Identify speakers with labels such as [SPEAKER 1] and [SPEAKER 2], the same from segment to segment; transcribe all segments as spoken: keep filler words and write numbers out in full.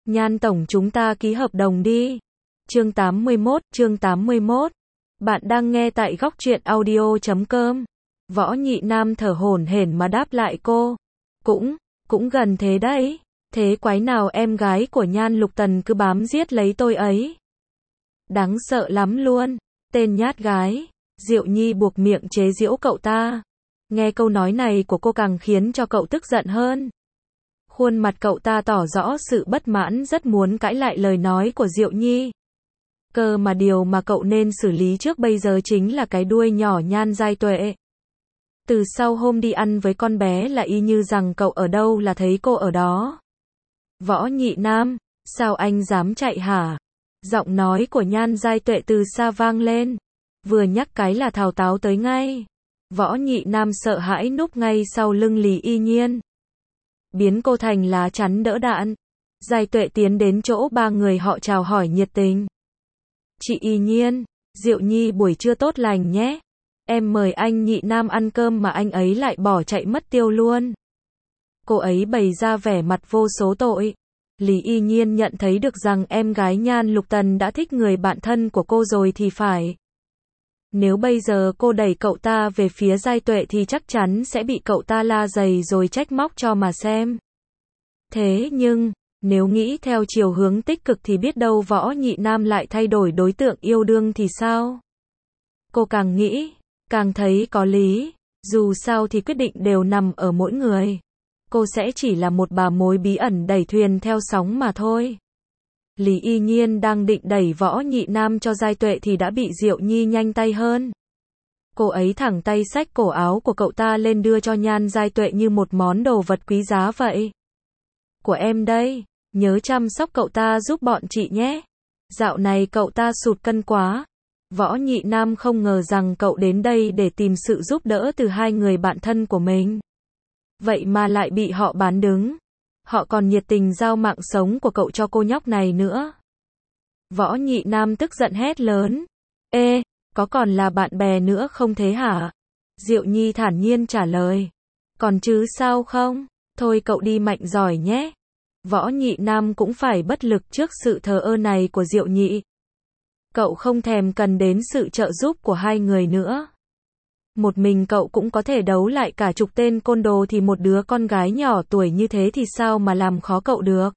[SPEAKER 1] Nhan tổng chúng ta ký hợp đồng đi. Chương tám mươi mốt, chương tám mươi mốt. Bạn đang nghe tại góc truyện audio chấm com. Võ Nhị Nam thở hổn hển mà đáp lại cô. Cũng, cũng gần thế đấy. Thế quái nào em gái của Nhan Lục Tần cứ bám giết lấy tôi ấy. Đáng sợ lắm luôn. Tên nhát gái. Diệu Nhi buộc miệng chế giễu cậu ta. Nghe câu nói này của cô càng khiến cho cậu tức giận hơn. Khuôn mặt cậu ta tỏ rõ sự bất mãn, rất muốn cãi lại lời nói của Diệu Nhi. Cơ mà điều mà cậu nên xử lý trước bây giờ chính là cái đuôi nhỏ Nhan Giai Tuệ. Từ sau hôm đi ăn với con bé là y như rằng cậu ở đâu là thấy cô ở đó. Võ Nhị Nam, sao anh dám chạy hả? Giọng nói của Nhan Giai Tuệ từ xa vang lên. Vừa nhắc cái là Thào Táo tới ngay. Võ Nhị Nam sợ hãi núp ngay sau lưng Lý Y Nhiên. Biến cô thành lá chắn đỡ đạn. Giai Tuệ tiến đến chỗ ba người họ chào hỏi nhiệt tình. Chị Y Nhiên, Diệu Nhi buổi trưa tốt lành nhé. Em mời anh Nhị Nam ăn cơm mà anh ấy lại bỏ chạy mất tiêu luôn. Cô ấy bày ra vẻ mặt vô số tội. Lý Y Nhiên nhận thấy được rằng em gái Nhan Lục Tần đã thích người bạn thân của cô rồi thì phải. Nếu bây giờ cô đẩy cậu ta về phía Giai Tuệ thì chắc chắn sẽ bị cậu ta la dày rồi trách móc cho mà xem. Thế nhưng, nếu nghĩ theo chiều hướng tích cực thì biết đâu Võ Nhị Nam lại thay đổi đối tượng yêu đương thì sao? Cô càng nghĩ, càng thấy có lý. Dù sao thì quyết định đều nằm ở mỗi người. Cô sẽ chỉ là một bà mối bí ẩn đẩy thuyền theo sóng mà thôi. Lý Y Nhiên đang định đẩy Võ Nhị Nam cho Giai Tuệ thì đã bị Diệu Nhi nhanh tay hơn. Cô ấy thẳng tay xách cổ áo của cậu ta lên đưa cho Nhan Giai Tuệ như một món đồ vật quý giá vậy. Của em đây, nhớ chăm sóc cậu ta giúp bọn chị nhé. Dạo này cậu ta sụt cân quá. Võ Nhị Nam không ngờ rằng cậu đến đây để tìm sự giúp đỡ từ hai người bạn thân của mình. Vậy mà lại bị họ bán đứng. Họ còn nhiệt tình giao mạng sống của cậu cho cô nhóc này nữa. Võ Nhị Nam tức giận hét lớn. Ê, có còn là bạn bè nữa không thế hả? Diệu Nhi thản nhiên trả lời. Còn chứ sao không? Thôi cậu đi mạnh giỏi nhé. Võ Nhị Nam cũng phải bất lực trước sự thờ ơ này của Diệu Nhi. Cậu không thèm cần đến sự trợ giúp của hai người nữa. Một mình cậu cũng có thể đấu lại cả chục tên côn đồ thì một đứa con gái nhỏ tuổi như thế thì sao mà làm khó cậu được.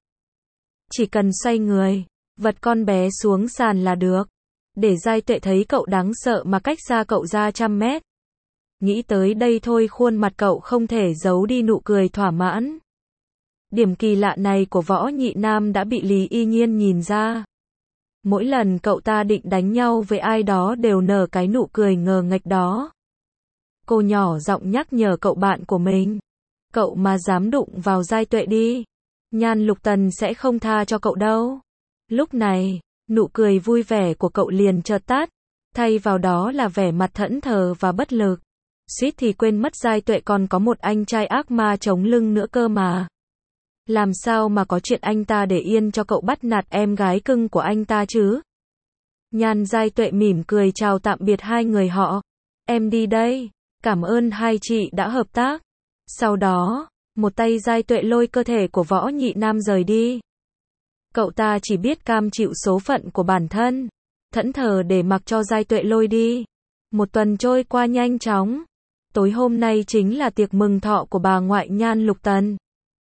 [SPEAKER 1] Chỉ cần xoay người, vật con bé xuống sàn là được. Để Giai Tuệ thấy cậu đáng sợ mà cách xa cậu ra trăm mét. Nghĩ tới đây thôi khuôn mặt cậu không thể giấu đi nụ cười thỏa mãn. Điểm kỳ lạ này của Võ Nhị Nam đã bị Lý Y Nhiên nhìn ra. Mỗi lần cậu ta định đánh nhau với ai đó đều nở cái nụ cười ngờ nghệch đó. Cô nhỏ giọng nhắc nhở cậu bạn của mình. Cậu mà dám đụng vào Giai Tuệ đi. Nhan Lục Tần sẽ không tha cho cậu đâu. Lúc này, nụ cười vui vẻ của cậu liền chợt tắt. Thay vào đó là vẻ mặt thẫn thờ và bất lực. Suýt thì quên mất Giai Tuệ còn có một anh trai ác ma chống lưng nữa cơ mà. Làm sao mà có chuyện anh ta để yên cho cậu bắt nạt em gái cưng của anh ta chứ? Nhan Giai Tuệ mỉm cười chào tạm biệt hai người họ. Em đi đây. Cảm ơn hai chị đã hợp tác. Sau đó, một tay Giai Tuệ lôi cơ thể của Võ Nhị Nam rời đi. Cậu ta chỉ biết cam chịu số phận của bản thân. Thẫn thờ để mặc cho Giai Tuệ lôi đi. Một tuần trôi qua nhanh chóng. Tối hôm nay chính là tiệc mừng thọ của bà ngoại Nhan Lục Tần.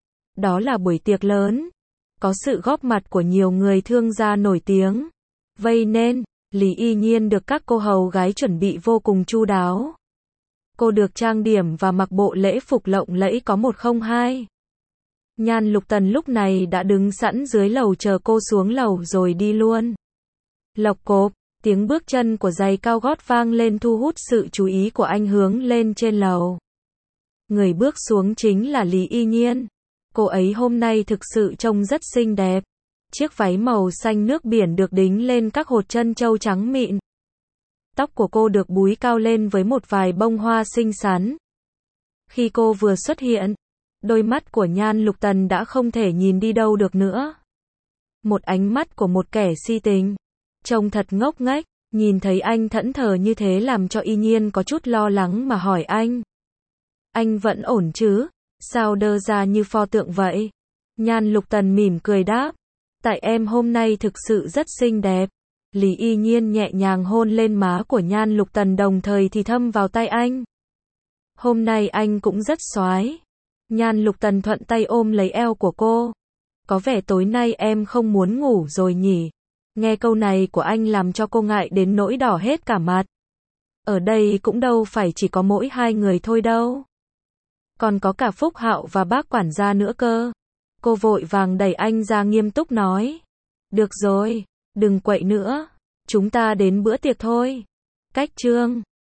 [SPEAKER 1] Đó là buổi tiệc lớn. Có sự góp mặt của nhiều người thương gia nổi tiếng. Vậy nên, Lý Y Nhiên được các cô hầu gái chuẩn bị vô cùng chu đáo. Cô được trang điểm và mặc bộ lễ phục lộng lẫy có một không hai. Nhan Lục Tần lúc này đã đứng sẵn dưới lầu chờ cô xuống lầu rồi đi luôn. Lộc cộp, tiếng bước chân của giày cao gót vang lên thu hút sự chú ý của anh hướng lên trên lầu. Người bước xuống chính là Lý Y Nhiên. Cô ấy hôm nay thực sự trông rất xinh đẹp. Chiếc váy màu xanh nước biển được đính lên các hột chân châu trắng mịn. Tóc của cô được búi cao lên với một vài bông hoa xinh xắn. Khi cô vừa xuất hiện, đôi mắt của Nhan Lục Tần đã không thể nhìn đi đâu được nữa. Một ánh mắt của một kẻ si tình. Trông thật ngốc nghếch, nhìn thấy anh thẫn thờ như thế làm cho Y Nhiên có chút lo lắng mà hỏi anh. Anh vẫn ổn chứ? Sao đơ ra như pho tượng vậy? Nhan Lục Tần mỉm cười đáp. Tại em hôm nay thực sự rất xinh đẹp. Lý Y Nhiên nhẹ nhàng hôn lên má của Nhan Lục Tần đồng thời thì thâm vào tay anh. Hôm nay anh cũng rất xoái. Nhan Lục Tần thuận tay ôm lấy eo của cô. Có vẻ tối nay em không muốn ngủ rồi nhỉ. Nghe câu này của anh làm cho cô ngại đến nỗi đỏ hết cả mặt. Ở đây cũng đâu phải chỉ có mỗi hai người thôi đâu. Còn có cả Phúc Hạo và bác quản gia nữa cơ. Cô vội vàng đẩy anh ra nghiêm túc nói. Được rồi, đừng quậy nữa. Chúng ta đến bữa tiệc thôi. Cách chương